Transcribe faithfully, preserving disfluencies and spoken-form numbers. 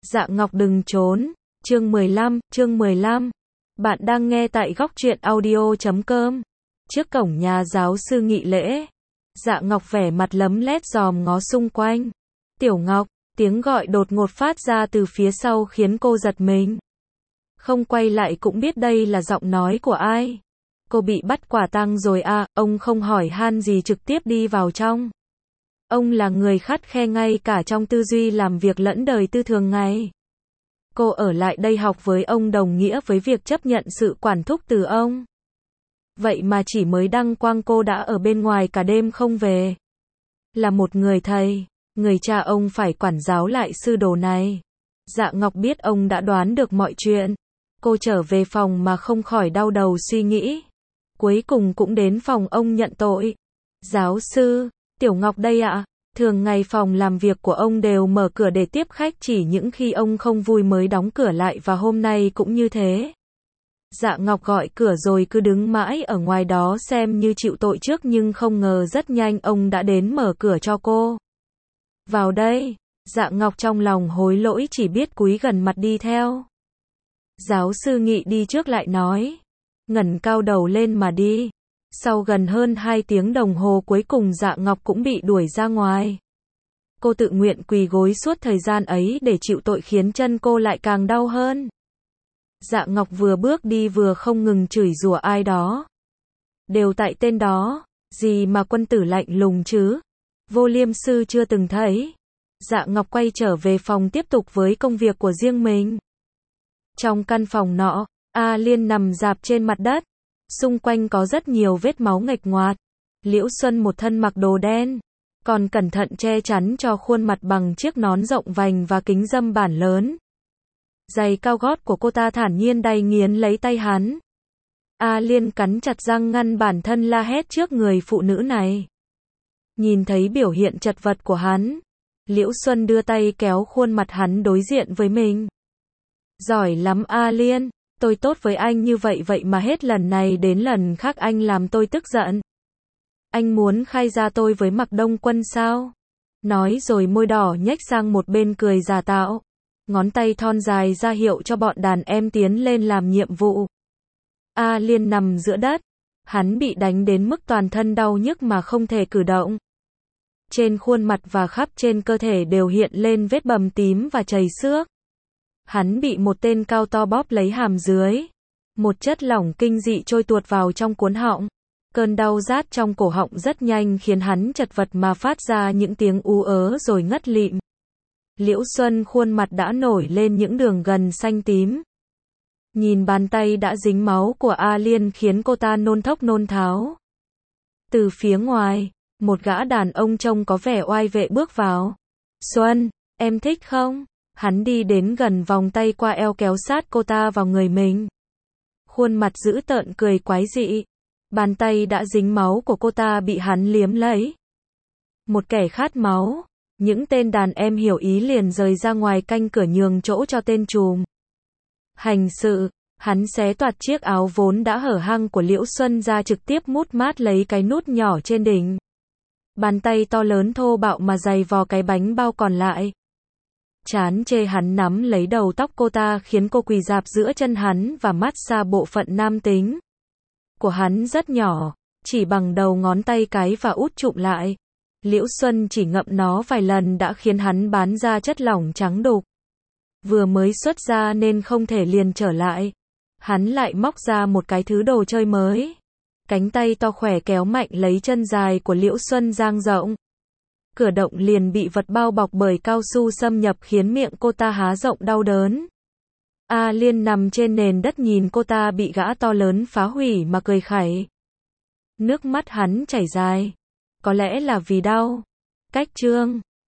Dạ Ngọc đừng trốn. Chương mười lăm, chương mười lăm. Bạn đang nghe tại góc truyện audio chấm com. Trước cổng nhà giáo sư nghị lễ, Dạ Ngọc vẻ mặt lấm lét dòm ngó xung quanh. Tiểu Ngọc, tiếng gọi đột ngột phát ra từ phía sau khiến cô giật mình. Không quay lại cũng biết đây là giọng nói của ai. Cô bị bắt quả tang rồi à, ông không hỏi han gì trực tiếp đi vào trong. Ông là người khắt khe ngay cả trong tư duy làm việc lẫn đời tư thường ngày. Cô ở lại đây học với ông đồng nghĩa với việc chấp nhận sự quản thúc từ ông. Vậy mà chỉ mới đăng quang cô đã ở bên ngoài cả đêm không về. Là một người thầy, người cha ông phải quản giáo lại sư đồ này. Dạ Ngọc biết ông đã đoán được mọi chuyện. Cô trở về phòng mà không khỏi đau đầu suy nghĩ. Cuối cùng cũng đến phòng ông nhận tội. Giáo sư, Tiểu Ngọc đây ạ. Thường ngày phòng làm việc của ông đều mở cửa để tiếp khách, chỉ những khi ông không vui mới đóng cửa lại, và hôm nay cũng như thế. Dạ Ngọc gọi cửa rồi cứ đứng mãi ở ngoài đó xem như chịu tội trước, nhưng không ngờ rất nhanh ông đã đến mở cửa cho cô. Vào đây. Dạ Ngọc trong lòng hối lỗi chỉ biết cúi gần mặt đi theo. Giáo sư Nghị đi trước lại nói. Ngẩng cao đầu lên mà đi. Sau gần hơn hai tiếng đồng hồ cuối cùng Dạ Ngọc cũng bị đuổi ra ngoài. Cô tự nguyện quỳ gối suốt thời gian ấy để chịu tội khiến chân cô lại càng đau hơn. Dạ Ngọc vừa bước đi vừa không ngừng chửi rủa ai đó. Đều tại tên đó, gì mà quân tử lạnh lùng chứ. Vô Liêm sư chưa từng thấy. Dạ Ngọc quay trở về phòng tiếp tục với công việc của riêng mình. Trong căn phòng nọ, A Liên nằm rạp trên mặt đất. Xung quanh có rất nhiều vết máu nghệch ngoạc. Liễu Xuân một thân mặc đồ đen, còn cẩn thận che chắn cho khuôn mặt bằng chiếc nón rộng vành và kính râm bản lớn. Giày cao gót của cô ta thản nhiên đay nghiến lấy tay hắn. A Liên cắn chặt răng ngăn bản thân la hét trước người phụ nữ này. Nhìn thấy biểu hiện chật vật của hắn, Liễu Xuân đưa tay kéo khuôn mặt hắn đối diện với mình. Giỏi lắm A Liên, tôi tốt với anh như vậy vậy mà hết lần này đến lần khác anh làm tôi tức giận. Anh muốn khai ra tôi với Mạc Đông Quân sao? Nói rồi môi đỏ nhếch sang một bên cười giả tạo. Ngón tay thon dài ra hiệu cho bọn đàn em tiến lên làm nhiệm vụ. A Liên nằm giữa đất. Hắn bị đánh đến mức toàn thân đau nhức mà không thể cử động. Trên khuôn mặt và khắp trên cơ thể đều hiện lên vết bầm tím và chảy xước. Hắn bị một tên cao to bóp lấy hàm dưới. Một chất lỏng kinh dị trôi tuột vào trong cuống họng. Cơn đau rát trong cổ họng rất nhanh khiến hắn chật vật mà phát ra những tiếng ú ớ rồi ngất lịm. Liễu Xuân khuôn mặt đã nổi lên những đường gân xanh tím. Nhìn bàn tay đã dính máu của A Liên khiến cô ta nôn thốc nôn tháo. Từ phía ngoài, một gã đàn ông trông có vẻ oai vệ bước vào. Xuân, em thích không? Hắn đi đến gần vòng tay qua eo kéo sát cô ta vào người mình. Khuôn mặt dữ tợn cười quái dị. Bàn tay đã dính máu của cô ta bị hắn liếm lấy. Một kẻ khát máu. Những tên đàn em hiểu ý liền rời ra ngoài canh cửa nhường chỗ cho tên trùm hành sự. Hắn xé toạc chiếc áo vốn đã hở hang của Liễu Xuân ra, trực tiếp mút mát lấy cái nút nhỏ trên đỉnh. Bàn tay to lớn thô bạo mà giày vò cái bánh bao còn lại. Chán chê hắn nắm lấy đầu tóc cô ta khiến cô quỳ rạp giữa chân hắn và mát xa bộ phận nam tính của hắn rất nhỏ, chỉ bằng đầu ngón tay cái và út chụm lại. Liễu Xuân chỉ ngậm nó vài lần đã khiến hắn bán ra chất lỏng trắng đục. Vừa mới xuất ra nên không thể liền trở lại. Hắn lại móc ra một cái thứ đồ chơi mới. Cánh tay to khỏe kéo mạnh lấy chân dài của Liễu Xuân dang rộng. Cửa động liền bị vật bao bọc bởi cao su xâm nhập khiến miệng cô ta há rộng đau đớn. A Liên nằm trên nền đất nhìn cô ta bị gã to lớn phá hủy mà cười khẩy. Nước mắt hắn chảy dài. Có lẽ là vì đau. Cách chương